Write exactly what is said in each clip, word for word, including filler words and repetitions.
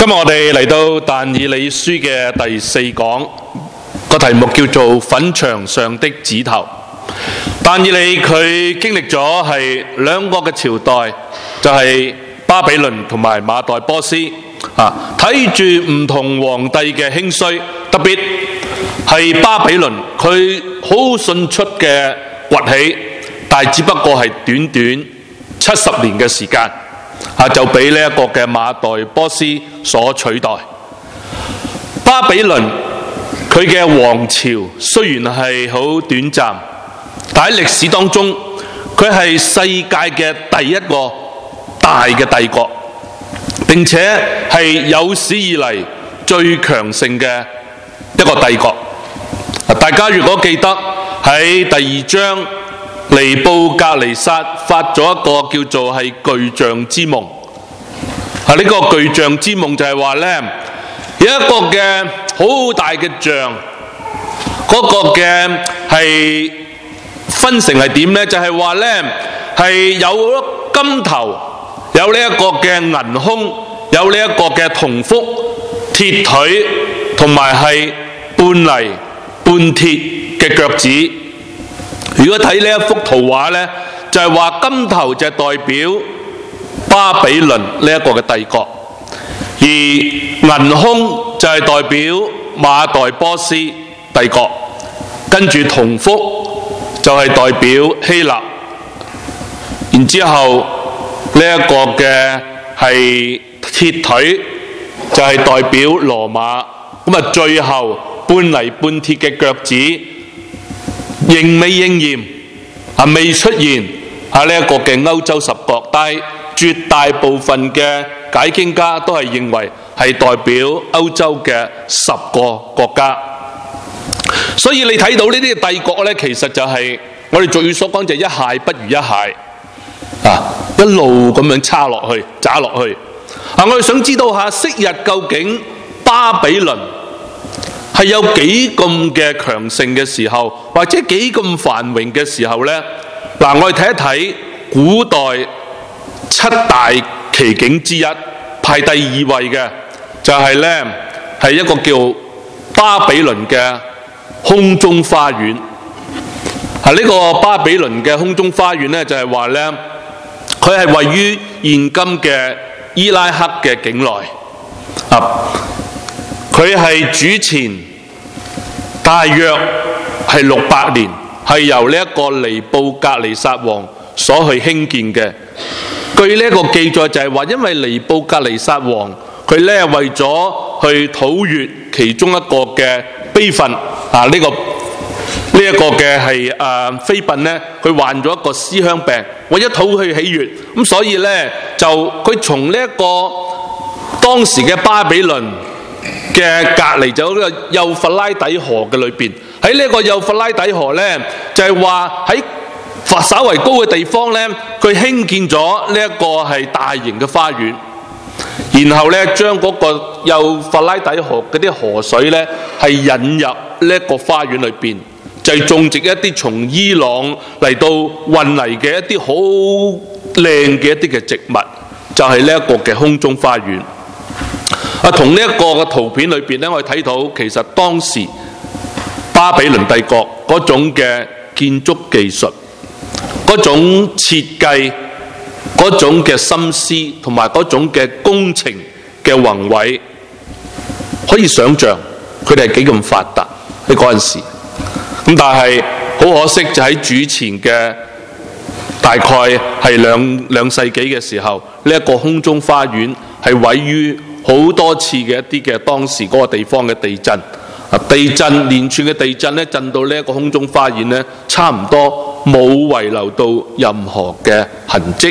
今日我哋嚟到但以理書嘅第四講，個題目叫做粉牆上的指頭。但以理佢經歷咗係兩個嘅朝代，就係、是、巴比倫同埋馬代波斯啊，睇住唔同皇帝嘅興衰，特別係巴比倫，佢好迅速嘅崛起，但係只不過係短短七十年嘅時間。啊，就俾呢一個嘅馬代波斯所取代。巴比倫佢嘅王朝雖然係好短暫，但喺歷史當中，佢係世界嘅第一個大嘅帝國，並且係有史以嚟最強盛嘅一個帝國。大家如果記得喺第二章，尼布甲尼撒發咗一個叫做係巨像之夢。啊，呢個巨像之夢就係話呢，有一個嘅好大嘅像，嗰個嘅係分成係點呢？就係話呢，係有金頭，有呢一個嘅銀胸，有呢一個嘅銅腹、鐵腿，同埋係半泥半鐵嘅腳趾。如果睇呢一幅圖畫呢，就係話金頭就係代表巴比倫呢一個嘅帝國，而銀胸就係代表馬代波斯帝國，跟住銅腹就係代表希臘，然之後呢一個嘅係鐵腿就係代表羅馬，咁啊最後半泥半鐵嘅腳趾仍未應驗啊，未出現啊呢一個嘅歐洲十國，但係絕大部分嘅解經家都係認為係代表歐洲嘅十個國家。所以你睇到呢啲帝國呢，其實就係我哋俗語所講就一蟹不如一蟹啊，一路咁樣叉落去揸落去啊。我哋想知道下昔日究竟巴比倫係有幾咁嘅強盛嘅時候，或者幾咁繁榮嘅時候呢？嗱，我哋睇一睇古代七大奇景之一，排第二位嘅就係呢，係一個叫巴比倫嘅空中花園。啊，呢個巴比倫嘅空中花園呢，就係話呢，佢係位於現今嘅伊拉克嘅境內啊。佢係主前大約係六百年，係由呢一個尼布甲尼撒王所去興建嘅。據呢一個記載就係話，因為尼布甲尼撒王佢咧為咗去討悅其中一個嘅妃嬪啊，呢、這個呢一、這個嘅係誒妃嬪咧，佢患咗一個思鄉病，為咗討佢喜悅，咁所以咧就佢從呢一個當時嘅巴比倫嘅隔離就呢個幼發拉底河嘅裏邊，喺呢個幼發拉底河呢，就係話喺稍為高嘅地方呢，佢興建咗呢一個係大型嘅花園，然後呢，將嗰個幼發拉底河嗰啲河水呢，係引入呢一個花園裏邊，就係種植一啲從伊朗嚟到運嚟嘅一啲好靚嘅一啲嘅植物，就係呢一個嘅空中花園。啊，同呢一個嘅圖片裏邊咧，我哋睇到其實當時巴比倫帝國嗰種嘅建築技術、嗰種設計、嗰種嘅心思同埋嗰種嘅工程嘅宏偉，可以想像佢哋係幾咁發達喺嗰陣時。咁但係好可惜，就喺主前嘅大概係兩兩世紀嘅時候，呢、這、一個空中花園係毀於好多次嘅一啲嘅當時嗰個地方嘅地震，啊地震連串嘅地震咧，震到呢一個空中花園咧，差唔多冇遺留到任何嘅痕跡。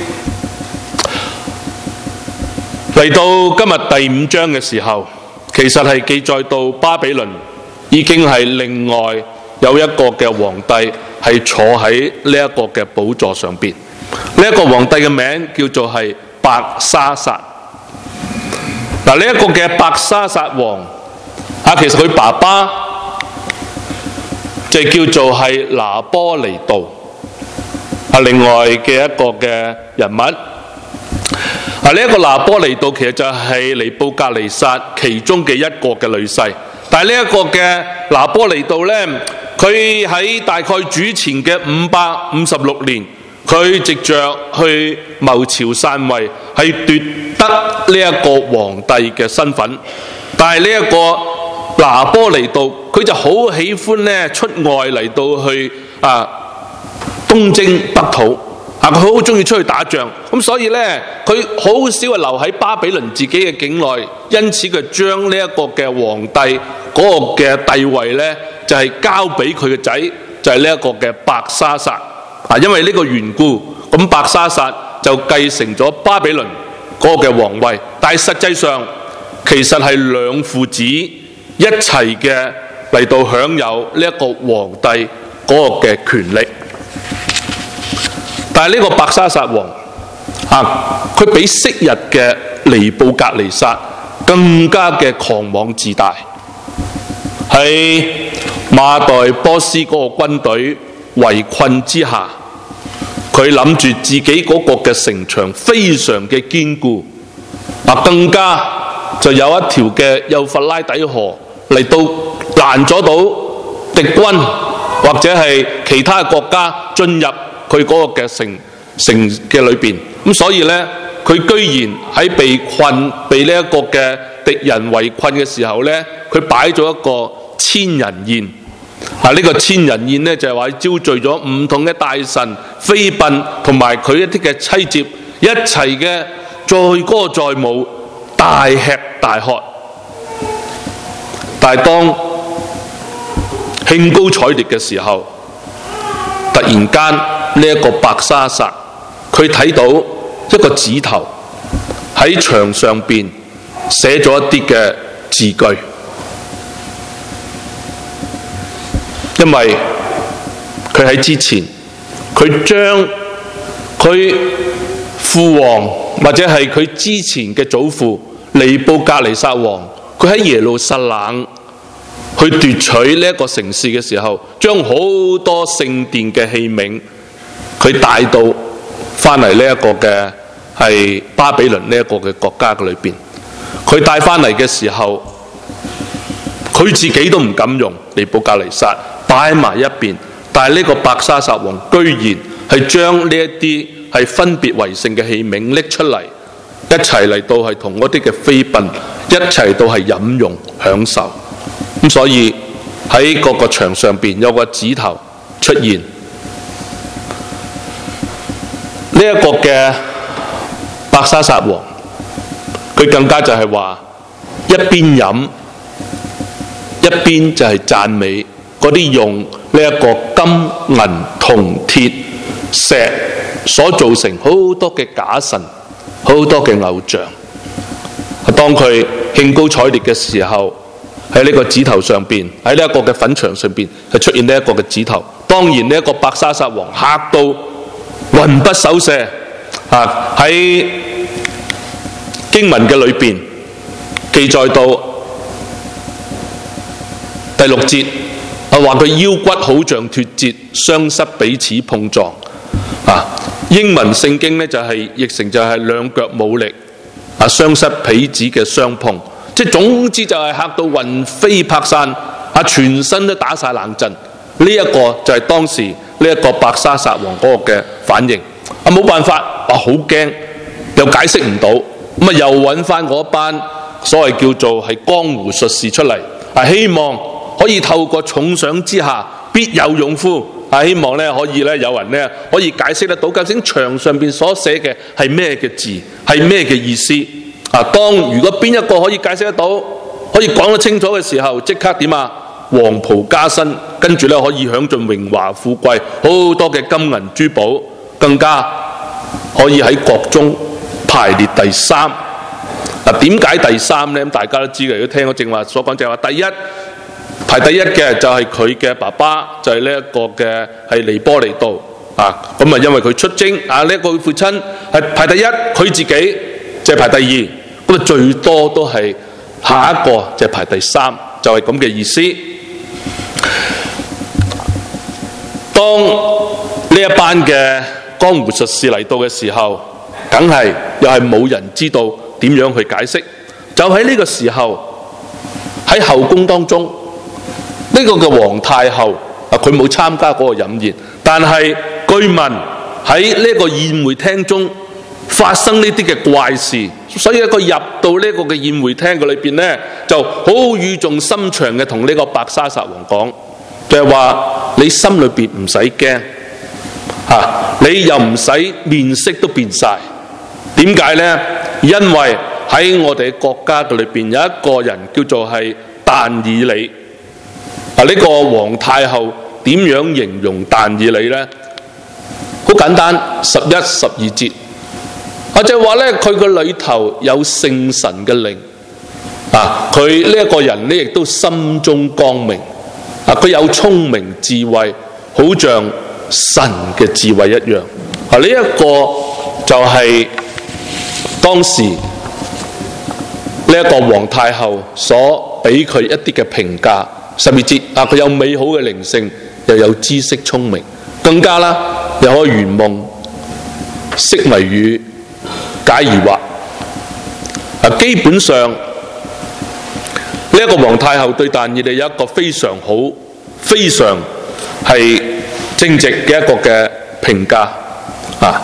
嚟到今日第五章嘅時候，其實係記載到巴比倫已經係另外有一個嘅皇帝係坐喺呢一個嘅寶座上邊。呢、這、一個皇帝嘅名叫做係伯沙撒。嗱，呢一個嘅伯沙撒王啊，其實佢爸爸就叫做係拿波尼度啊，另外嘅一個嘅人物啊，呢一個拿波尼度其實就係尼布甲尼撒其中嘅一個嘅女婿，但係呢一個嘅拿波尼度呢，佢喺大概主前嘅五百五十六年，佢藉着去謀朝篡位，係奪得呢一個皇帝嘅身份。但係呢一個拿波尼度，佢就好喜歡咧出外嚟到去啊東征北討。啊！佢好中意出去打仗，咁所以咧，佢好少係留喺巴比倫自己嘅境內，因此佢將呢一個嘅皇帝嗰個嘅地位咧，就係、是、交俾佢嘅仔，就係呢一個嘅伯沙撒。啊，因為呢個緣故，咁伯沙撒就繼承咗巴比倫嗰個嘅皇位，但係實際上其實係兩父子一齊嘅嚟到享有呢一個皇帝嗰個嘅權力。但係呢個伯沙撒王啊，佢比昔日嘅尼布甲尼撒更加嘅狂妄自大。喺馬代波斯嗰個軍隊圍困之下，佢諗住自己嗰個嘅城牆非常嘅堅固，啊，更加就有一條嘅幼發拉底河嚟到攔咗到敵軍或者係其他國家進入佢嗰個嘅城城嘅裏邊，咁所以呢，佢居然喺被困、被呢一個嘅敵人圍困嘅時候呢，佢擺咗一個千人宴。啊，呢、這個千人宴呢，就係話招聚咗唔同嘅大臣、妃嬪同埋佢一啲嘅妻妾一齊嘅載歌載舞、大吃大喝。但係當興高采烈嘅時候，突然間呢一個伯沙撒，佢睇到一個指頭喺牆上邊寫咗一啲嘅字句，因為佢喺之前，佢將佢父王或者係佢之前嘅祖父尼布甲尼撒王，佢喺耶路撒冷去奪取呢一個城市嘅時候，將好多聖殿嘅器皿，佢帶到翻嚟呢一個嘅係巴比倫呢一個嘅國家嘅裏邊。佢帶翻嚟嘅時候，佢自己都唔敢用尼布甲尼撒，擺埋一邊。但係呢個伯沙撒王居然係將呢一啲係分別為聖嘅器皿拎出嚟，一齊嚟到係同嗰啲嘅妃嬪一齊到係飲用享受。咁所以喺各個牆上邊有個指頭出現，呢、這、一個嘅伯沙撒王，佢更加就係話一邊飲一邊就係讚美嗰啲用呢一個金銀銅鐵石所造成好多嘅假神、好多嘅偶像。當佢興高采烈嘅時候，喺呢個指頭上邊，喺呢一個嘅粉牆上邊，係出現呢一個嘅指頭。當然呢一個伯沙撒王嚇到魂不守舍啊！喺經文嘅裏邊記載到第六節，啊話佢腰骨好像脫節，雙膝彼此碰撞。啊，英文聖經呢就係、是、譯成就係兩腳冇力，啊雙膝彼此嘅相碰。即係總之就係嚇到魂飛魄散，啊全身都打晒冷震。呢、這、一個就係當時呢一個伯沙撒王嗰個嘅反應。啊冇辦法，啊好驚，又解釋唔到，咁啊又揾翻嗰班所謂叫做係江湖術士出嚟，啊希望可以透過重賞之下必有勇夫，啊希望咧可以咧有人咧可以解釋得到究竟牆上邊所寫嘅係咩嘅字，係咩嘅意思。啊！當如果邊一個可以解釋得到，可以講得清楚嘅時候，即刻點啊？黃袍加身，跟住咧可以享盡榮華富貴，好多嘅金銀珠寶，更加可以喺國中排列第三。嗱，點解第三呢？咁大家都知嘅，如果聽我正話所講，就係話第一排第一嘅就係佢嘅爸爸，就係呢一個嘅係尼波尼度啊。咁啊，因為佢出征啊，呢、這、一個父親係排第一，佢自己就係排第二。咁啊，最多都係下一個就係排第三，就係咁嘅意思。當呢一班嘅江湖術士嚟到嘅時候， 梗係又係冇人知道點樣去解釋。就喺呢個時候，喺後宮當中，呢、這個嘅皇太后啊，佢冇參加嗰個飲宴，但係據聞喺呢個宴會廳中發生呢啲嘅怪事，所以佢入到呢個嘅宴會廳嘅裏邊呢，就好語重心長嘅同呢個伯沙撒王講，就係話你心裏邊唔使驚嚇，你又唔使面色都變晒。點解呢？因為喺我哋國家嘅裏邊有一個人叫做係但以理啊。呢、這個皇太后點樣形容但以理呢？好簡單，十一、十二節，我就話咧，佢個裏頭有聖神嘅靈啊，佢呢一個人咧亦都心中光明啊，佢有聰明智慧，好像神嘅智慧一樣啊。呢、這、一個就係當時呢一個皇太后所俾佢一啲嘅評價。十二節啊，佢有美好嘅靈性，又有知識聰明，更加啦，又可以圓夢、識謎語、解疑惑。啊，基本上呢一、這個皇太后對但以理有一個非常好、非常係正直嘅一個嘅評價。啊，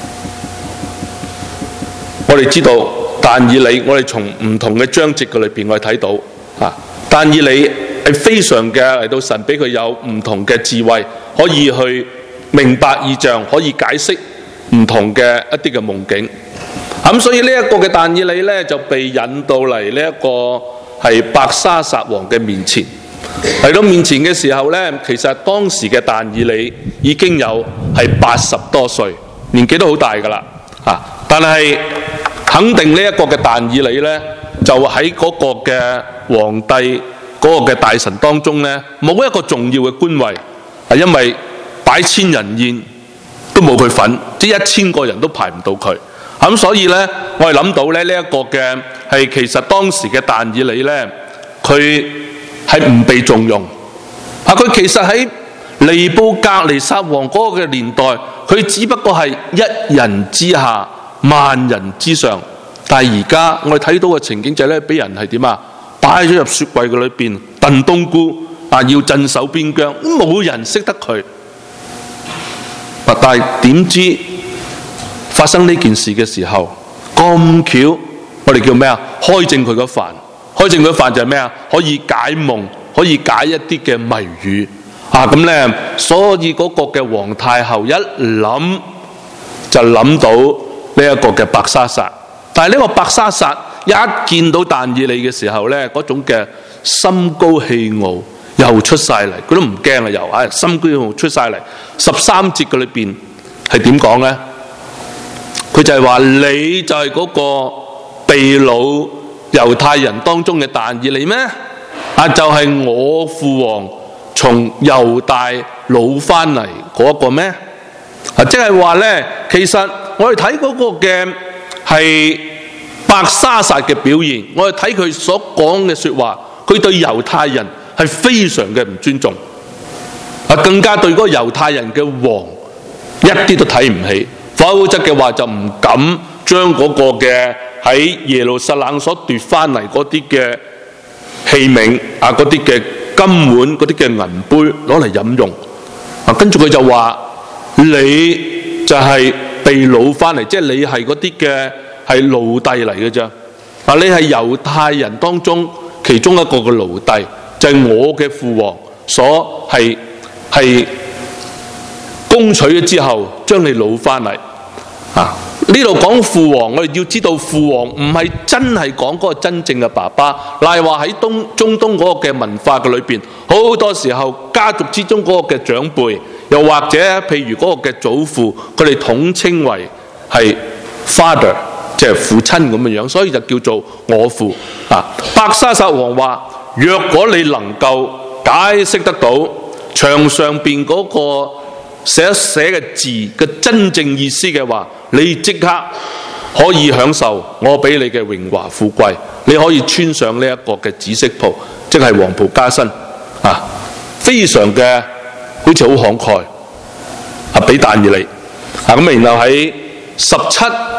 我哋知道但以理，我哋從唔同嘅章節嘅裏邊，我哋睇到啊，但以理係非常嘅嚟到神俾佢有唔同嘅智慧，可以去明白異象，可以解釋唔同嘅一啲嘅夢境。咁、嗯、所以呢一個嘅但以理咧就被引到嚟呢一個係伯沙撒王嘅面前。嚟到面前嘅時候咧，其實當時嘅但以理已經有係八十多歲，年紀都好大噶啦。啊，但係肯定呢一個嘅但以理咧，就喺嗰個嘅皇帝嗰個嘅大臣當中呢，冇一個重要嘅官位，係因為擺千人宴都冇佢份，即係一千個人都排唔到佢。咁所以呢，我哋諗到咧呢一個嘅係其實當時嘅但以理呢，佢係唔被重用。啊，佢其實喺尼布甲尼撒王嗰個嘅年代，佢只不過係一人之下，萬人之上。但係而家我哋睇到嘅情景就係咧，俾人係點啊？擺咗入雪櫃嘅裏邊燉冬菇啊，要鎮守邊疆，冇人識得佢。但係點知發生呢件事嘅時候咁巧，我哋叫咩啊？開正佢個飯，開正佢個飯就係咩啊？可以解夢，可以解一啲嘅謎語啊！咁咧，所以嗰個嘅皇太后一諗就諗到呢一個嘅伯沙撒。但係呢個伯沙撒一見到但以理嘅時候咧，嗰種嘅心高氣傲又出晒嚟，佢都唔驚啊！又啊，心高氣傲出晒嚟。十三節嘅裏邊係點講咧？佢就係話你就係嗰個被擄猶太人當中嘅但以理咩？啊，就係、是、我父王從猶大擄翻嚟嗰個咩？啊，即係話咧，其實我哋睇嗰個嘅係伯沙撒嘅表現，我哋睇佢所講嘅說話，佢對猶太人係非常嘅唔尊重，啊，更加對嗰個猶太人嘅王一啲都睇唔起，否則嘅話就唔敢將嗰個嘅喺耶路撒冷所奪翻嚟嗰啲嘅器皿啊，嗰啲嘅金碗、嗰啲嘅銀杯攞嚟飲用。啊，跟住佢就話你就係被擄翻嚟，即係你係嗰啲嘅係奴隸嚟嘅啫。啊，你係猶太人當中其中一個嘅奴隸，就係我嘅父王所係係攻取咗之後，將你擄翻嚟。啊，呢度講父王，我哋要知道父王唔係真係講嗰個真正嘅爸爸，乃係話喺東中東嗰個嘅文化嘅裏邊，好多時候家族之中嗰個嘅長輩，又或者譬如嗰個嘅祖父，佢哋統稱為係 father， 即係父親咁嘅樣，所以就叫做我父。啊，伯沙撒王話：若果你能夠解釋得到牆上邊嗰個寫一寫嘅字嘅真正意思嘅話，你即刻可以享受我俾你嘅榮華富貴，你可以穿上呢一個嘅紫色袍，即係黃袍加身啊，非常嘅好似好慷慨啊，俾但以理啊。咁然後喺十七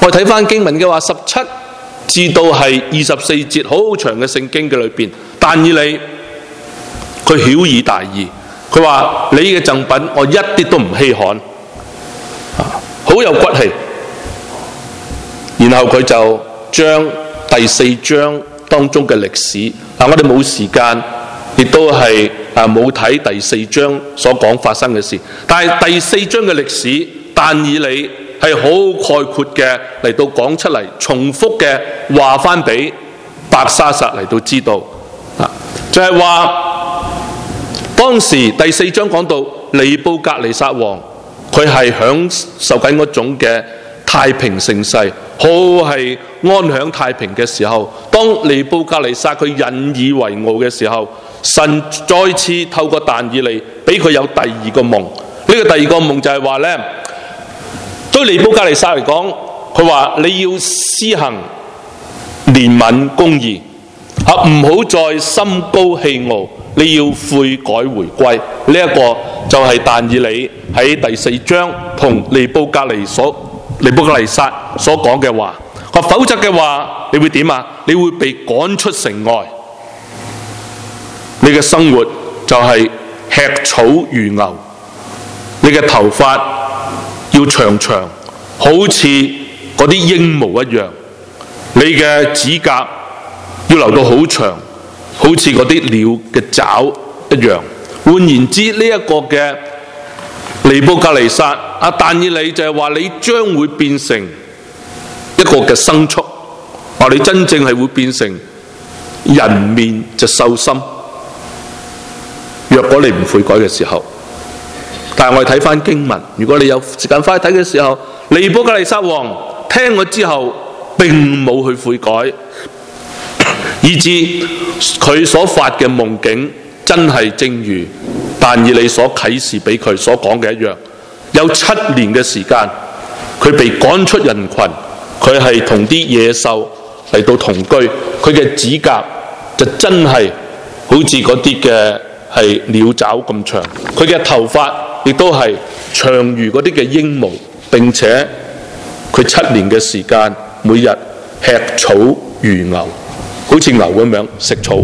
我哋睇翻經文嘅話，十七至到係二十四節好長嘅聖經嘅裏邊，但以理佢曉以大義，佢話你嘅贈品我一啲都唔稀罕，好有骨氣。然後佢就將第四章當中嘅歷史，啊，我哋冇時間，亦都係啊冇睇第四章所講發生嘅事。但係第四章嘅歷史，但以理係好概括嘅嚟到講出嚟，重複嘅話翻俾伯沙撒嚟到知道，啊，就係話當時第四章講到尼布甲尼撒王，佢係享受緊嗰種嘅太平盛世，好係安享太平嘅時候，當尼布甲尼撒佢引以為傲嘅時候，神再次透過但以理俾佢有第二個夢。呢、這個第二個夢就係話呢，對尼布甲尼撒嚟講，佢話你要施行憐憫公義，啊，唔好再心高氣傲，你要悔改回歸。呢、這、一個就係但以理喺第四章同尼布甲尼所尼布甲尼撒所講嘅話。否則嘅話，你會點啊？你會被趕出城外，你嘅生活就係吃草如牛，你嘅頭髮要長長，好似嗰啲鸚鵡一樣，你嘅指甲要留到好長，好似嗰啲鳥嘅爪一樣。換言之，呢、這、一個嘅尼布甲尼撒啊，但以理就係話你將會變成一個嘅牲畜，話你真正係會變成人面就獸心。若果你唔悔改嘅時候，但係我哋睇翻經文，如果你有時間快睇嘅時候，尼布甲尼撒王聽咗之後並冇去悔改，以致佢所發嘅夢境真係正如但以理所啟示俾佢所講嘅一樣，有七年嘅時間佢被趕出人群，佢係同啲野獸嚟到同居，佢嘅指甲就真係好似嗰啲嘅係鳥爪咁長，佢嘅頭髮亦都係長如嗰啲嘅鸚鵡，並且佢七年嘅時間每日吃草如牛，好似牛咁樣食草。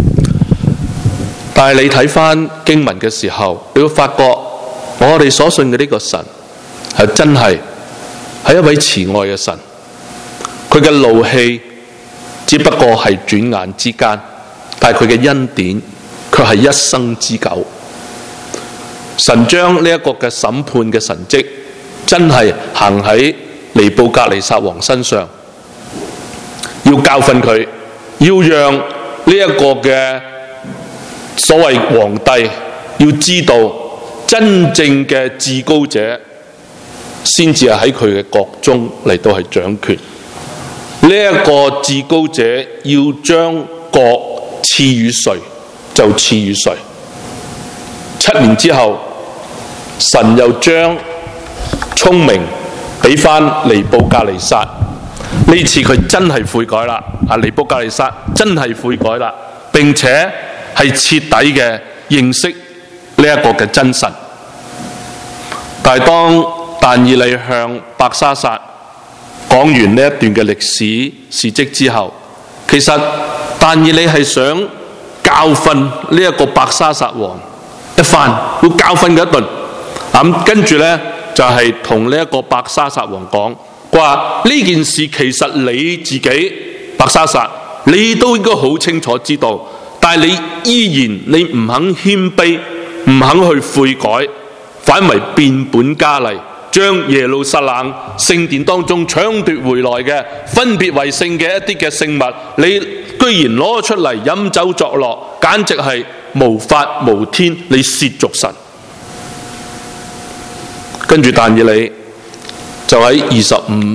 但係你睇翻經文嘅時候，你會發覺我哋所信嘅呢個神係真係係一位慈愛嘅神，佢嘅怒氣只不過係轉眼之間，但係佢嘅恩典卻係一生之久。神將呢一個嘅審判嘅神蹟真係行喺尼布甲尼撒王身上，要教訓佢，要讓呢一個嘅所謂皇帝要知道真正嘅至高者先至係喺佢嘅國中嚟到係掌權。呢、這、一個至高者要將國賜予誰就賜予誰。七年之後，神又將聰明俾翻尼布甲尼撒，呢次佢真係悔改啦。啊，尼布甲尼撒真係悔改啦，並且係徹底嘅認識呢一個嘅真神。但係當但以理向伯沙撒講完呢一段嘅歷史事蹟之後，其實但以理係想教訓呢一個伯沙撒王一番，要教訓佢一頓。咁跟住呢，就係同呢一個伯沙撒王講，話呢件事其實你自己伯沙撒你都應該好清楚知道，但係你依然你唔肯謙卑，唔肯去悔改，反為變本加厲，將耶路撒冷聖殿當中搶奪回來嘅分別為聖嘅一啲嘅聖物，你居然攞出嚟飲酒作樂，簡直係無法無天，你褻瀆神。跟住但以理就喺二十五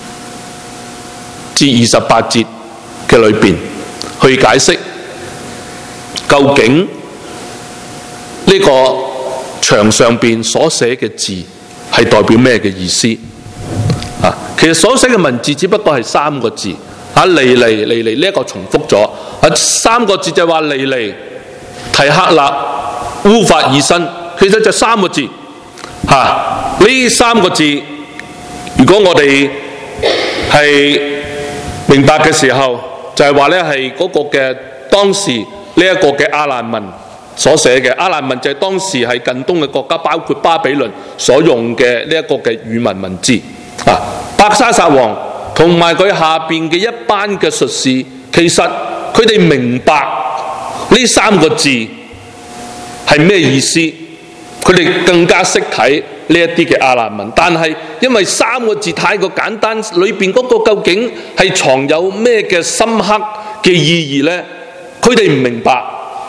至二十八節嘅裏邊去解釋究竟呢個牆上邊所寫嘅字係代表咩嘅意思啊？其實所寫嘅文字只不過係三個字啊，尼尼尼尼呢一個重複咗啊，三個字就係話尼尼提克勒烏法珥新，其實就三個字吓。呢三個字如果我哋係明白嘅時候，就係話咧係嗰個嘅當時呢一個嘅亞蘭文所寫嘅。亞蘭文就係當時係近東嘅國家，包括巴比倫所用嘅呢一個嘅語文文字啊。伯沙撒王同埋佢下邊嘅一班嘅術士，其實佢哋明白呢三個字係咩意思，佢哋更加識睇呢一啲嘅亞蘭文，但係因為三個字太過簡單，裏邊嗰個究竟係藏有咩嘅深刻嘅意義呢？佢哋唔明白。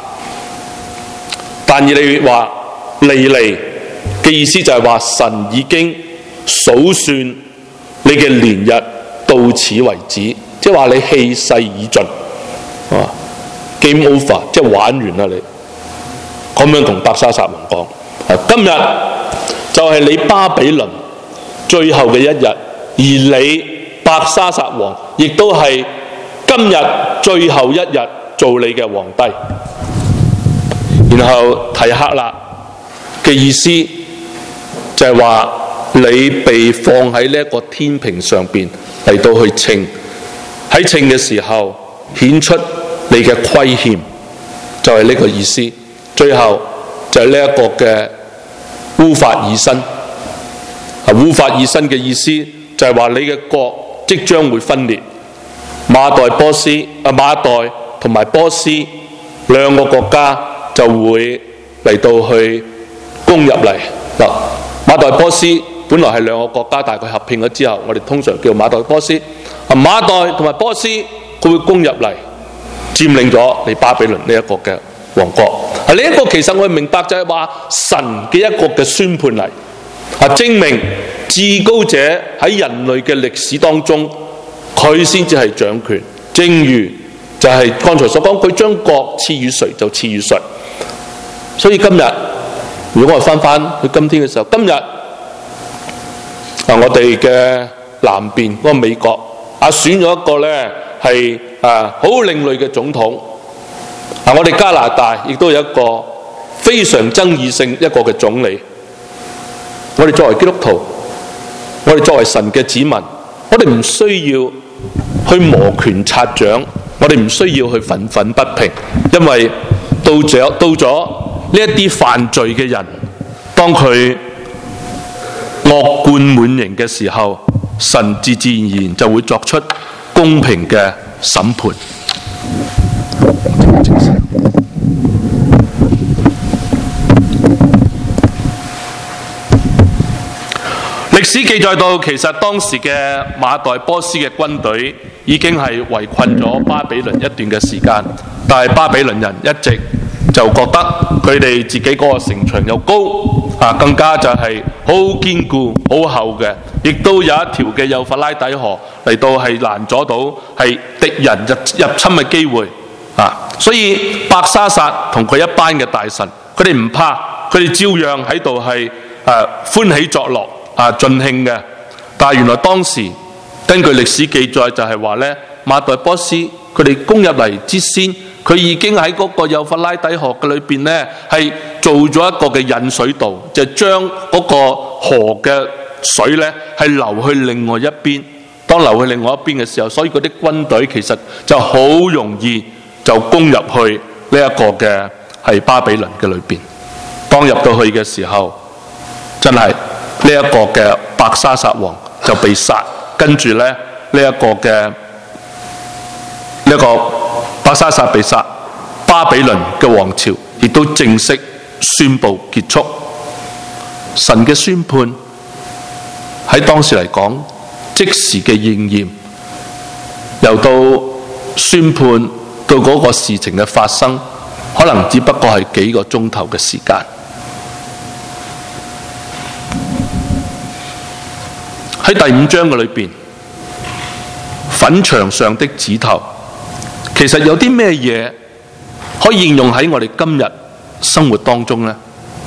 但以理話尼尼嘅意思就係話神已經數算你嘅年日到此為止，即係話你氣勢已盡，啊 game over， 即係玩完啦你。咁樣同伯沙撒王講，今日就係你巴比倫最後嘅一日，而你伯沙撒王亦都係今日最後一日做你嘅皇帝。然後提克勒嘅意思就係話你被放喺呢一個天平上邊嚟到去稱，喺稱嘅時候顯出你嘅虧欠，就係呢個意思。最後就係呢一個嘅烏法珥新，啊烏法珥新嘅意思就係話你嘅國即將會分裂，馬代波斯啊馬代同埋波斯兩個國家就會嚟到去攻入嚟嗱。馬代波斯本來係兩個國家，但係佢合併咗之後，我哋通常叫馬代波斯。啊馬代同埋波斯佢會攻入嚟，佔領咗你巴比倫呢一個嘅王國。啊呢一個其實我哋明白就係話神嘅一個嘅宣判嚟，啊證明至高者喺人類嘅歷史當中，佢先至係掌權。正如就係剛才所講，佢將國賜予誰就賜予誰。所以今日如果我哋翻翻去今天嘅時候，今日啊我哋嘅南邊嗰個美國啊選咗一個咧係啊好另類嘅總統。啊我哋加拿大亦都有一個非常爭議性一個嘅總理。我哋作為基督徒，我哋作為神嘅子民，我哋唔需要去摩拳擦掌，我哋唔需要去憤憤不平，因為到咗到咗呢一啲犯罪嘅人，當佢惡貫滿盈嘅時候，神自自然然就會作出公平嘅審判。歷史記載到，其實當時嘅馬代波斯嘅軍隊已經係圍困咗巴比倫一段嘅時間，但係巴比倫人一直就覺得佢哋自己嗰個城牆又高啊，更加就係好堅固、好厚嘅，亦都有一條嘅幼發拉底河嚟到係攔阻到係敵人入入侵嘅機會啊。所以伯沙撒同佢一班嘅大臣，佢哋唔怕，佢哋照樣喺度係誒歡喜作樂啊盡興嘅。但係原來當時根據歷史記載就係話咧，馬代波斯佢哋攻入嚟之先，佢已經喺嗰個幼發拉底河嘅裏邊咧係做咗一個嘅引水道，就將嗰個河嘅水咧係流去另外一邊。當流去另外一邊嘅時候，所以嗰啲軍隊其實就好容易就攻入去呢一個嘅係巴比倫嘅裏邊。當入到去嘅時候，真係呢一個嘅伯沙撒王就被殺，跟住咧呢一個嘅呢一個伯沙撒被殺，巴比倫嘅王朝亦都正式宣布結束。神嘅宣判喺當時嚟講即時嘅應驗，由到宣判到嗰個事情嘅發生，可能只不過係幾個鐘頭嘅時間。喺第五章嘅裏邊，粉牆上的指頭，其實有啲咩嘢可以應用喺我哋今日生活當中呢？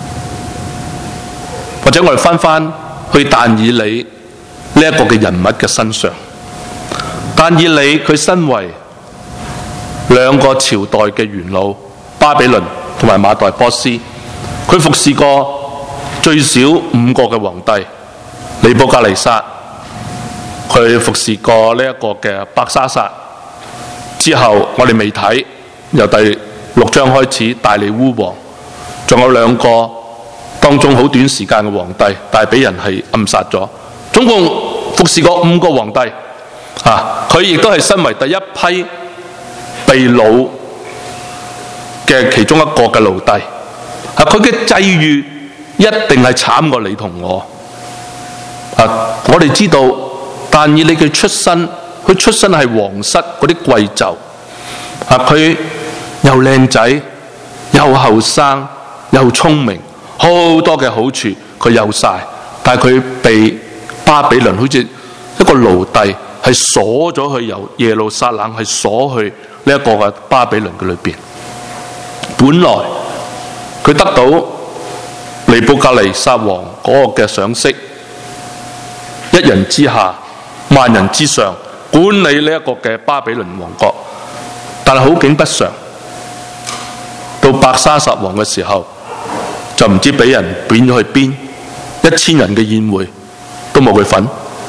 或者我哋翻翻去但以理呢一個嘅人物嘅身上。但以理佢身為兩個朝代嘅元老，巴比倫同埋馬代波斯，佢服侍過最少五個嘅皇帝，尼布甲尼撒、 佢服侍過呢一個嘅伯沙撒之後，我哋未睇，由第六章開始，大利烏王，仲有兩個當中好短時間嘅皇帝，但係俾人係暗殺咗。總共服侍過五個皇帝，啊，佢亦都係身為第一批被擄嘅其中一個嘅奴隸，啊，佢嘅際遇一定係慘過你同我。啊，我哋知道，但以理佢出身，佢出身係皇室嗰啲貴胄，啊，佢又靚仔，又後生，又聰明，好多嘅好處佢有晒，但係佢被巴比倫好似一個奴隸，係鎖咗去由耶路撒冷係鎖去呢一個嘅巴比倫嘅裏邊。本來佢得到尼布甲尼撒王嗰個嘅賞識，一人之下，萬人之上，管理呢一個嘅巴比倫王國。但係好景不常，到伯沙撒王嘅時候，就唔知俾人貶咗去邊，一千人嘅宴會都冇佢份。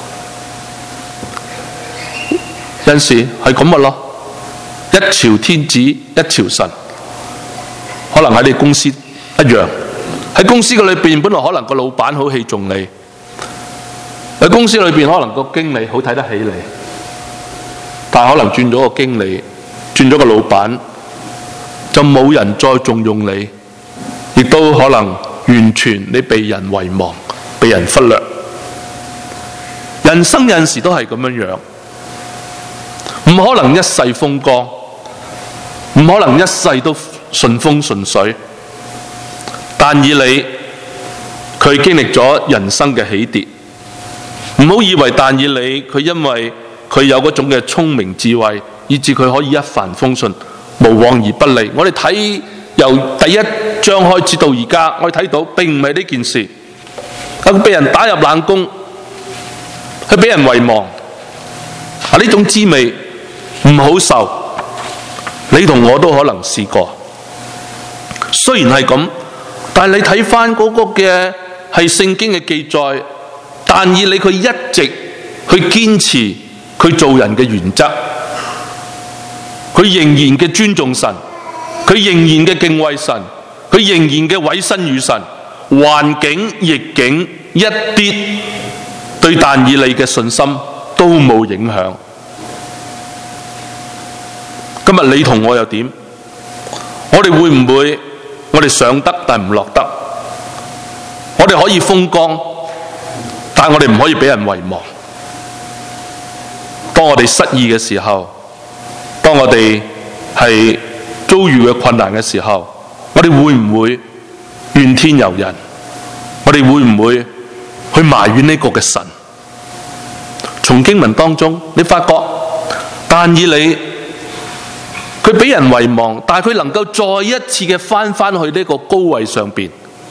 有陣時係咁嘅咯，一朝天子一朝臣，可能喺你公司一樣。喺公司嘅裏邊，本來可能個老闆好器重你，喺公司裏邊可能個經理好睇得起你，但係可能轉咗個經理，轉咗個老闆，就冇人再重用你，亦都可能完全你被人遺忘，被人忽略。人生有陣時都係咁樣樣，唔可能一世風光，唔可能一世都順風順水。但以理佢經歷咗人生嘅起跌，唔好以為但以理佢因為佢有嗰種嘅聰明智慧，以致佢可以一帆風順，無往而不利。我哋睇由第一章開始到而家，我哋睇到並唔係呢件事。佢被人打入冷宮，佢俾人遺忘，啊，呢種滋味唔好受，你同我都可能試過。雖然係咁，但係你睇翻嗰個嘅係聖經嘅記載，但以理佢一直去堅持佢做人嘅原則，佢仍然嘅尊重神，佢仍然嘅敬畏神，佢仍然嘅委身於神，環境逆境一啲對但以理嘅信心都冇影響。今日你同我又點？我哋會唔會我哋上得但唔落得？我哋可以風光，但我哋唔可以俾人遺忘。當我哋失意嘅時候，當我哋係遭遇嘅困難嘅時候，我哋會唔會怨天尤人？我哋會唔會去埋怨呢個嘅神？從經文當中，你發覺但以理佢俾人遺忘，但係佢能夠再一次嘅翻翻去呢個高位上邊，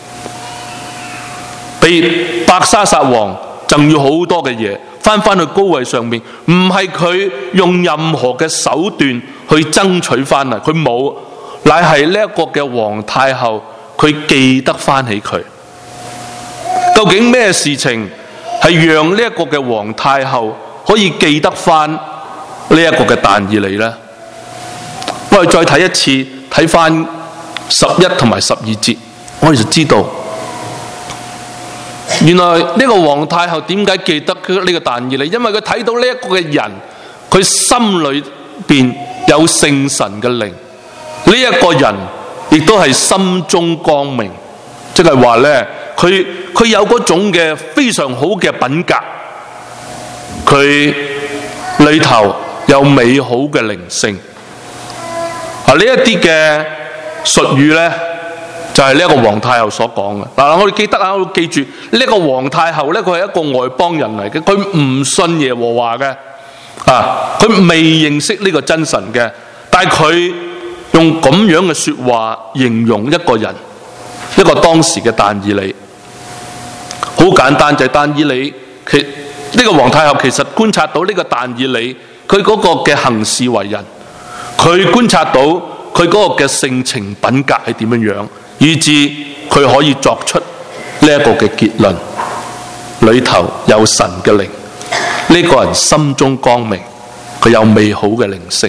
被伯沙撒王贈予好多嘅嘢，翻翻去高位上邊，唔係佢用任何嘅手段去爭取翻嚟，佢冇，乃係呢一個嘅皇太后，佢記得翻起佢。究竟咩事情係讓呢一個嘅皇太后可以記得翻呢一個嘅但以理呢？我哋再睇一次，睇翻十一同埋十二節，我哋就知道，原來呢個皇太后點解記得呢個但以理？因為佢睇到呢一個嘅人，佢心裏邊有聖神嘅靈，呢、這、一個人亦都係心中光明，即係話咧，佢佢有嗰種嘅非常好嘅品格，佢裏頭有美好嘅靈性。啊！呢一啲嘅術語咧，就係呢一個皇太后所講嘅。嗱，我哋記得啊，我哋記住呢一個皇太后咧，佢係一個外邦人嚟嘅，佢唔信耶和華嘅，啊，佢未認識呢個真神嘅，但係佢用咁樣嘅說話形容一個人，一個當時嘅但以理。好簡單，就係但以理，其呢個皇太后其實觀察到呢個但以理，佢嗰個嘅行事為人。佢觀察到佢嗰個嘅性情品格係點樣樣，以致佢可以作出呢一個嘅結論，裏頭有神嘅靈， 呢個人心中光明，佢有美好嘅靈性。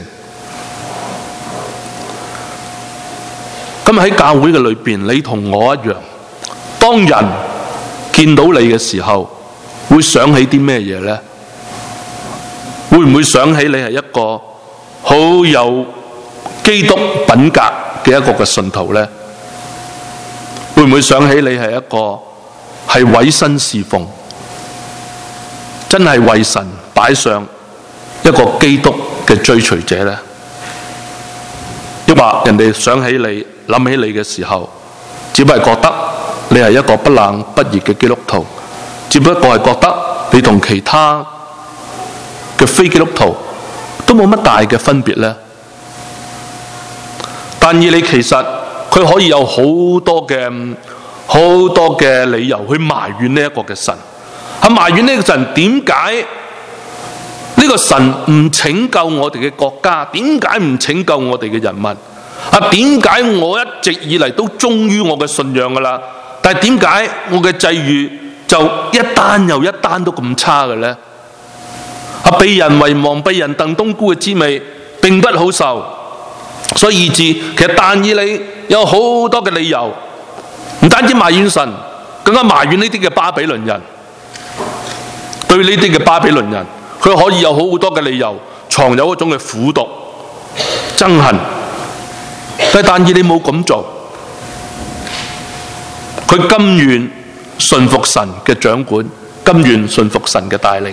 今日喺教會嘅裏邊，你同我一樣，當人見到你嘅時候，會想起啲咩嘢呢？會唔會想起你係一個好有基督品格嘅一個嘅信徒呢？會唔會想起你係一個係委身侍奉，真係為神擺上一個基督嘅追隨者呢？抑或人哋想起你、諗起你嘅時候，只不過係覺得你係一個不冷不熱嘅基督徒，只不過係覺得你同其他嘅非基督徒都冇乜大嘅分別呢？但以理其實佢可以有好多嘅好多嘅理由去埋怨呢一個嘅神，喺埋怨呢個神點解呢個神唔拯救我哋嘅國家？點解唔拯救我哋嘅人民？啊，點解我一直以嚟都忠於我嘅信仰噶啦？但係點解我嘅際遇就一單又一單都咁差嘅呢？啊，被人遺忘、被人燉冬菇嘅滋味並不好受，所以以致其實但以理有好多嘅理由，唔單止埋怨神，更加埋怨呢啲嘅巴比倫人。對呢啲嘅巴比倫人，佢可以有好多嘅理由，藏有一種嘅苦毒、憎恨。但係但以理冇咁做，佢甘願順服神嘅掌管，甘願順服神嘅帶領。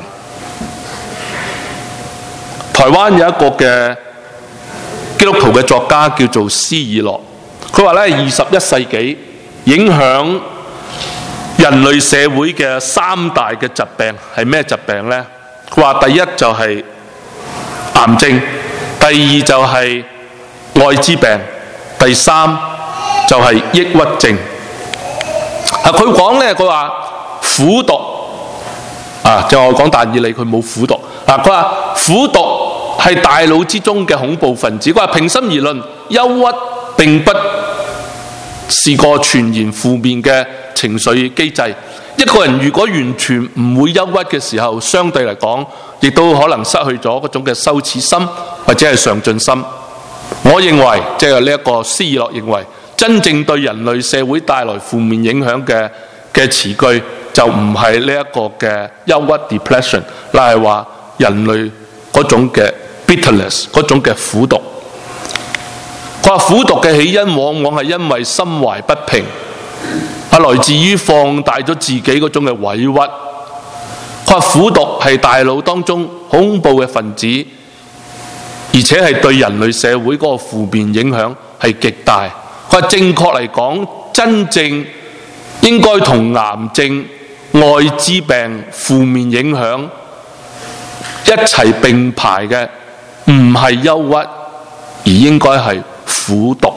台灣有一個嘅基督徒嘅作家叫做施爾諾，佢話咧，二十一世紀影響人類社會嘅三大嘅疾病係咩疾病呢？佢話第一就係癌症，第二就係愛滋病，第三就係抑鬱症。啊，佢講咧，佢話苦毒啊，就我講但以理佢冇苦毒。嗱，佢話苦毒係大腦之中嘅恐怖分子。佢話平心而論，憂鬱並不是個全然負面嘅情緒機制。一個人如果完全唔會憂鬱嘅時候，相對嚟講，亦都可能失去咗嗰種嘅羞恥心或者係上進心。我認為，即係呢一個施爾諾認為，真正對人類社會帶來負面影響嘅嘅詞句，就唔係呢一個嘅憂鬱 depression， 乃係話人類嗰種嘅 bitterness， 嗰種嘅苦毒。佢話苦毒嘅起因往往係因為心懷不平，係來自於放大咗自己嗰種嘅委屈。佢話苦毒係大腦當中恐怖嘅分子，而且係對人類社會嗰個負面影響係極大。佢話正確嚟講，真正應該同癌症、愛滋病負面影響一齊並排嘅，唔係憂鬱，而應該係苦毒。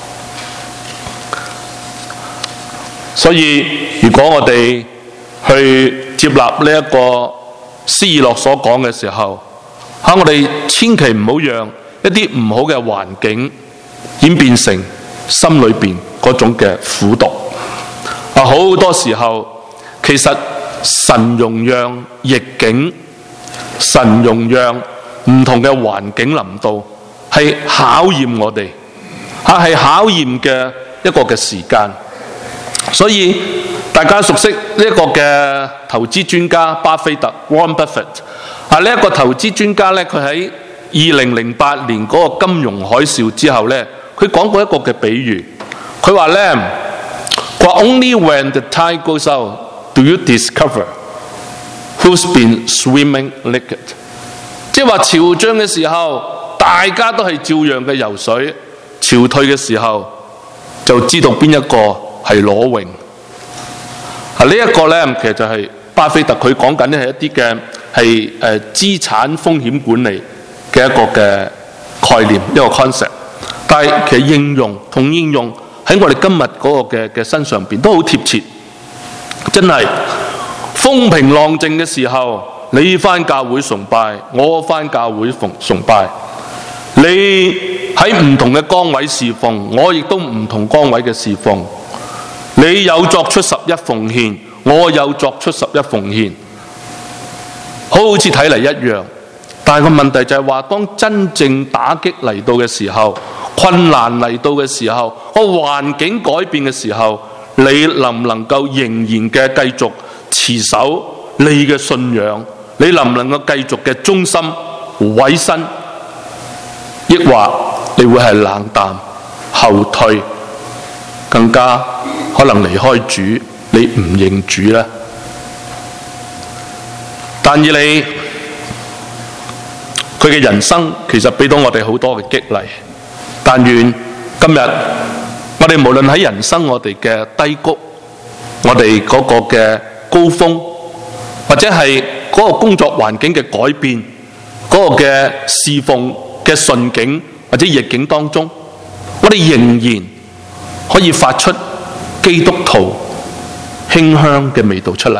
所以如果我哋去接納呢一個施爾諾所講嘅時候，嚇我哋千祈唔好讓一啲唔好嘅環境演變成心裏邊嗰種嘅苦毒。啊，好多時候其實神容讓逆境，神容讓唔同嘅環境臨到，係考驗我哋，嚇係考驗嘅一個嘅時間。所以大家熟悉呢一個嘅投資專家巴菲特 Warren Buffett 啊，呢一個投資專家咧，佢喺二零零八年嗰個金融海嘯之後咧，佢講過一個嘅比喻，佢話咧，佢話 Only when the tide goes out do you discover who's been swimming naked。即係話潮漲嘅時候，大家都係照樣嘅游水；潮退嘅時候，就知道邊一個係裸泳。啊，呢一個咧，其實就係巴菲特佢講緊咧係一啲嘅係誒資產風險管理嘅一個嘅概念，一個 concept。但係其實應用同應用喺我哋今日嗰個嘅嘅身上邊都好貼切。真係風平浪靜嘅時候，你返教會崇拜，我返教會奉崇拜。你喺唔同嘅崗位侍奉，我亦都唔同崗位嘅侍奉。你有作出十一奉獻，我有作出十一奉獻。 好好似睇嚟一樣。但係個問題就係話，當真正打擊嚟到嘅時候，困難嚟到嘅時候，個環境改變嘅時候，你能唔能夠仍然嘅繼續持守你嘅信仰？你能唔能夠繼續嘅忠心委身，抑或你會係冷淡後退，更加可能離開主，你唔認主呢？但以理佢嘅人生其實俾到我哋好多嘅激勵。但願今日我哋無論喺人生我哋嘅低谷，我哋嗰個嘅高峰，或者係嗰個工作環境嘅改變，嗰個嘅侍奉嘅順境或者逆境當中，我哋仍然可以發出基督徒馨香嘅味道出嚟。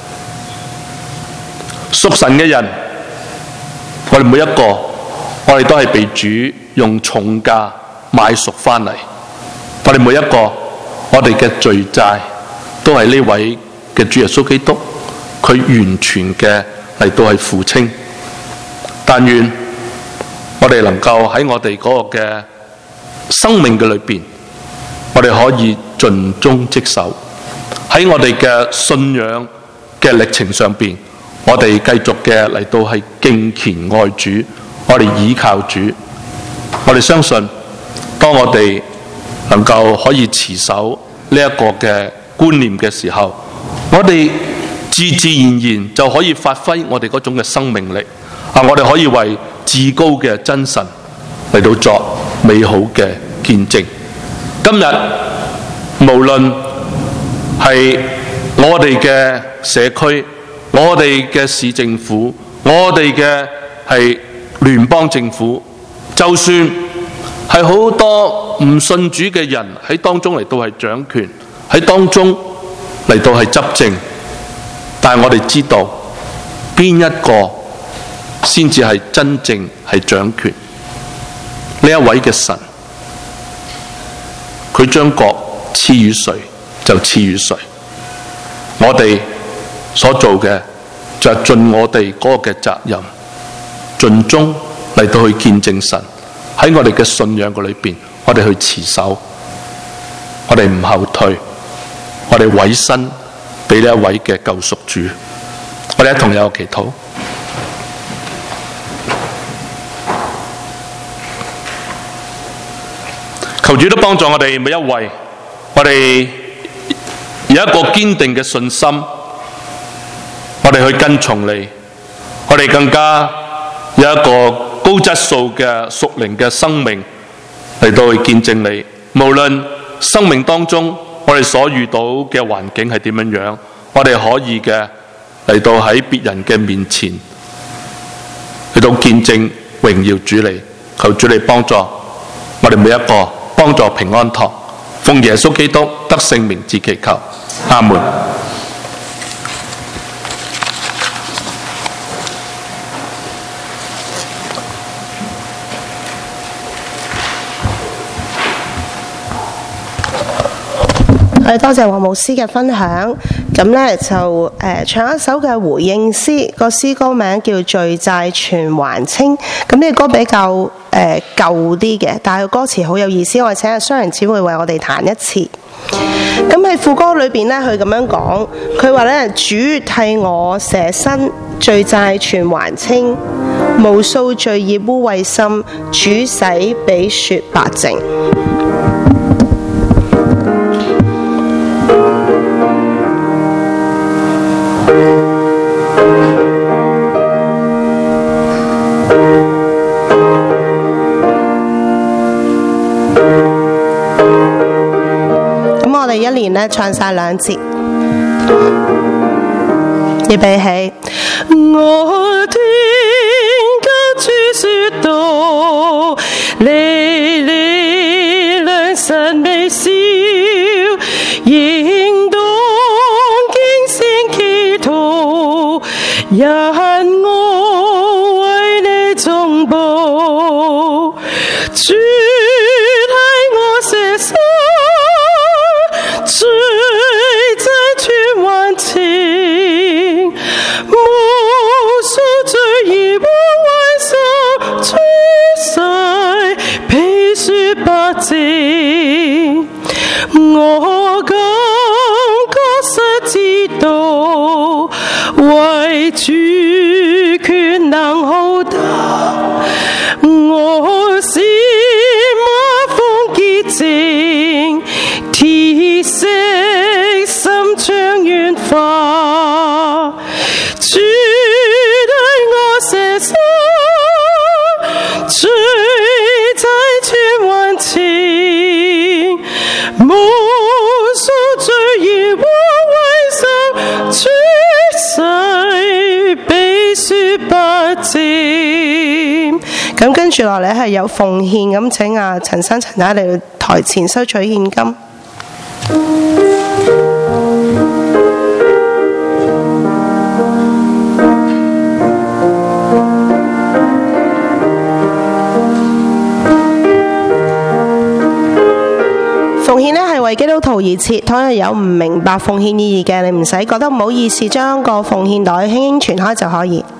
屬神嘅人，我哋每一個，我哋都係被主用重價買贖翻嚟。我哋每一個，我哋嘅罪債都係呢位嘅主耶穌基督，佢完全嘅嚟到係付清。但願我哋能夠喺我哋嗰個嘅生命嘅裏邊，我哋可以盡忠職守。喺我哋嘅信仰嘅歷程上邊，我哋繼續嘅嚟到係敬虔愛主，我哋倚靠主。我哋相信，當我哋能夠可以持守呢一個嘅觀念嘅時候，我哋自自然然就可以發揮我哋嗰種嘅生命力。啊，我哋可以為至高嘅真神嚟到作美好嘅見證。今日無論係我哋嘅社區，我哋嘅市政府，我哋嘅係聯邦政府，就算係好多唔信主嘅人喺當中嚟到係掌權，喺當中嚟到係執政，但係我哋知道邊一個先至係真正係掌權？呢一位嘅神，佢將國賜予誰就賜予誰。我哋所做嘅就係盡我哋嗰個嘅責任，盡忠嚟到去見證神。喺我哋嘅信仰嘅裏邊，我哋去持守，我哋唔後退，我哋委身俾呢一位嘅救贖主。我哋一同有個祈禱。求主都幫助我哋每一位，我哋有一個堅定嘅信心，我哋去跟從你，我哋更加有一個高質素嘅屬靈嘅生命嚟到去見證你。無論生命當中我哋所遇到嘅環境係點樣樣，我哋可以嘅嚟到喺別人嘅面前去到見證榮耀主你。求主你幫助我哋每一個，幫助平安堂，奉耶穌基督得聖名字祈求，阿門。 我哋多謝黃牧師嘅分享，咁咧就誒、呃、唱一首嘅回應詩，個詩歌名叫《罪債全還清》。咁呢個歌比較誒、呃、舊啲嘅，但係個歌詞好有意思。我哋請阿雙人姊妹為我哋彈一次。咁喺副歌裏邊咧，佢咁樣講，佢話咧：主替我捨身，罪債全還清，無數罪孽污穢心，主洗比雪白淨。一年咧唱晒兩節，預備起。我聽得主說道，離離良辰未少，應當警醒祈禱，因我為你中保，主替我捨身，罪債全還清，無數我贖罪而我為受主洗，比雪白漸。 咁跟住落嚟係有奉獻，咁請阿陳生陳太嚟到台前收取獻金。奉獻呢係為基督徒而設，倘若有唔明白奉獻意義嘅，你唔使覺得唔好意思，將個奉獻袋輕輕傳開就可以。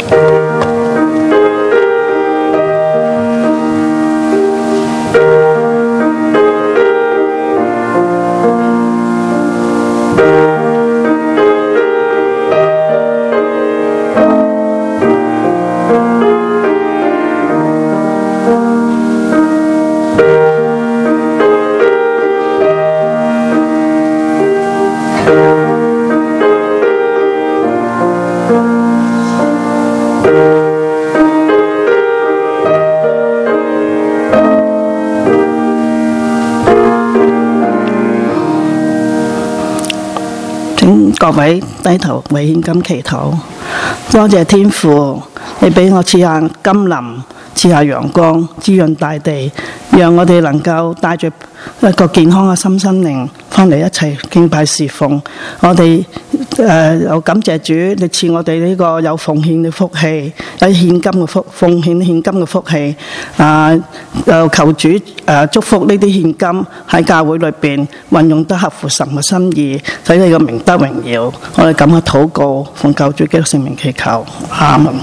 各位低頭為獻金祈禱，多謝天父，你俾我賜下甘霖，賜下陽光，滋潤大地，讓我哋能夠帶住一個健康嘅心心靈翻嚟一齊敬拜侍奉。我哋誒又感謝主，你賜我哋呢個有奉獻嘅福氣，有獻金嘅福奉獻獻金嘅福氣。啊，又求主誒祝福呢啲獻金喺教會裏邊運用得合乎神嘅心意，使你個名得榮耀。我哋咁嘅禱告，奉救主基督聖名祈求，阿門。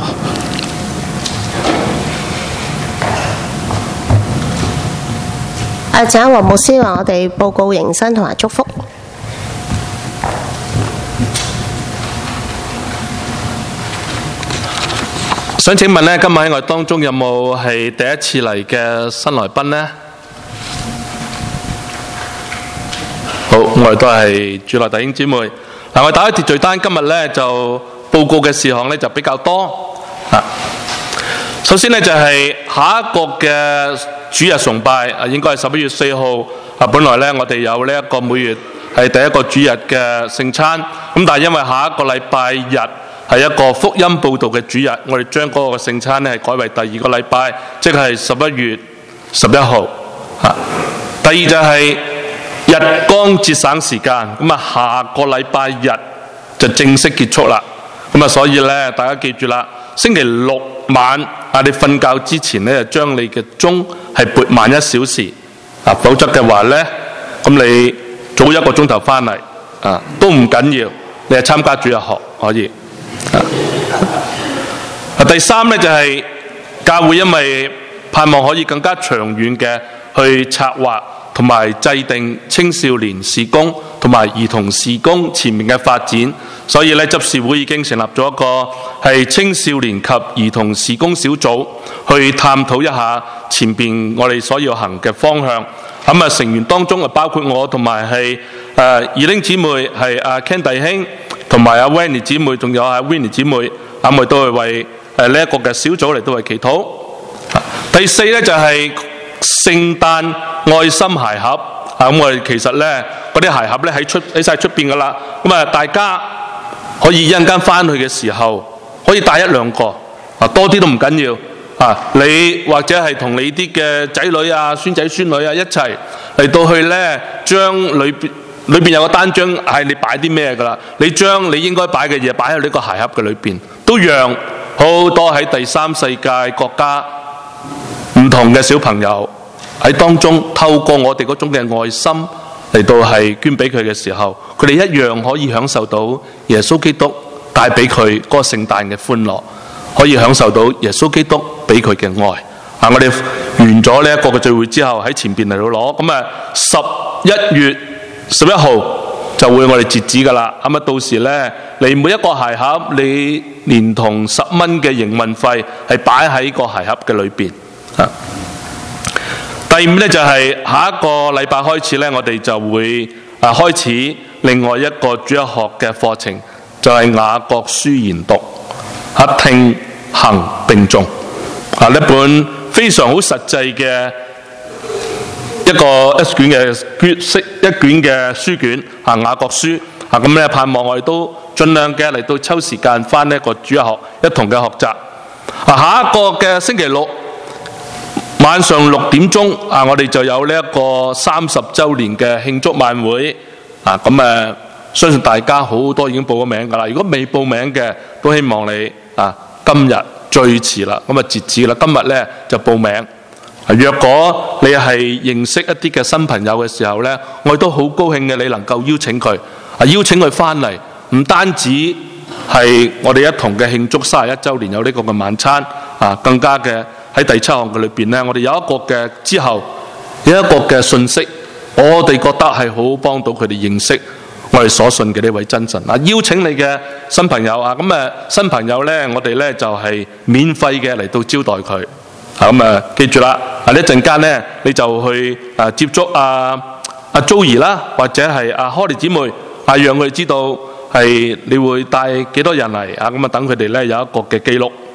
誒，請黃牧師為我哋報告迎新同埋祝福。 想請問呢，今日喺我哋當中有冇係第一次嚟嘅新來賓呢？好，我哋都係主內弟兄姊妹。嗱，我哋打開秩序單，今日呢就報告嘅事項呢就比較多啊。首先呢，就係下一個嘅主日崇拜啊，應該係十一月四號啊。本來呢，我哋有呢一個每月係第一個主日嘅聖餐，咁但係因為下一個禮拜日係一個福音報道嘅主日，我哋將嗰個聖餐呢係改為第二個禮拜，即係十一月十一號啊。第二就係日光節省時間，咁啊下個禮拜日就正式結束啦。咁啊，所以呢，大家記住啦，星期六晚啊，你瞓覺之前呢，就將你嘅鐘係撥慢一小時啊，否則嘅話呢，咁你早一個鐘頭翻嚟啊都唔緊要，你係參加主日學可以。啊，第三呢，就係、是、教會因為盼望可以更加長遠嘅去策劃同埋制定青少年事工同埋兒童事工前面嘅發展，所以呢，執事會已經成立咗一個係青少年及兒童事工小組，去探討一下前邊我哋所要行嘅方向。咁啊，成員當中啊包括我同埋係誒二玲姊妹，係阿 Ken 弟兄，同埋阿 Winnie 姊妹，仲有阿 Winnie 姊妹，咁我哋都係為誒呢一個嘅小組嚟到為祈禱。第四呢，就係、是、聖誕愛心鞋盒，啊咁我哋其實呢嗰啲鞋盒呢喺出喺晒出邊噶啦，咁啊大家可以一陣間翻去嘅時候可以帶一兩個，啊多啲都唔緊要。啊！你或者係同你啲嘅仔女啊、孫仔孫女啊一齊嚟到去呢，將裏邊裏邊有個單張，係你擺啲咩噶啦？你將你應該擺嘅嘢擺喺呢個鞋盒嘅裏邊，都讓好多喺第三世界國家唔同嘅小朋友喺當中透過我哋嗰種嘅愛心嚟到係捐俾佢嘅時候，佢哋一樣可以享受到耶穌基督帶俾佢嗰個聖誕嘅歡樂。可以享受到耶穌基督俾佢嘅愛啊！我哋完咗呢一個嘅聚會之後，喺前邊嚟到攞，咁啊十一月十一號就會我哋截止噶啦。咁啊到時呢，你每一個鞋盒，你連同十蚊嘅營運費係擺喺個鞋盒嘅裏邊啊。第五呢，就係、是、下一個禮拜開始呢，我哋就會啊開始另外一個主日學嘅課程，就係、是、雅各書研讀。啊，聽行並重啊！一本非常好實際嘅一個一卷嘅卷一卷嘅書卷啊，雅各書啊，咁咧盼望我哋都盡量嘅嚟到抽時間翻呢一個主日學一同嘅學習。啊，下一個嘅星期六晚上六點鐘啊，我哋就有呢一個三十週年嘅慶祝晚會啊，咁誒相信大家好多已經報咗名㗎啦。如果未報名嘅，都希望你啊今日最遲啦，咁啊截止啦，今日咧就報名。若果你係認識一啲嘅新朋友嘅時候呢，我亦都好高興嘅，你能夠邀請佢，啊邀請佢翻嚟，唔單止係我哋一同嘅慶祝三十一週年有呢個嘅晚餐，啊更加嘅喺第七項嘅裏邊呢，我哋有一個嘅之後有一個嘅信息，我哋覺得係好幫到佢哋認識我哋所信嘅呢位真神。啊邀請你嘅新朋友啊，咁誒新朋友呢，我哋呢就係免費嘅嚟到招待佢。咁啊，記住啦！啊，呢一陣間咧，你就去啊接觸阿阿 Joey 啦，或者係阿 Holly 姊妹，啊，讓佢哋知道係你會帶幾多人嚟啊，咁啊，等佢哋咧有一個嘅記錄。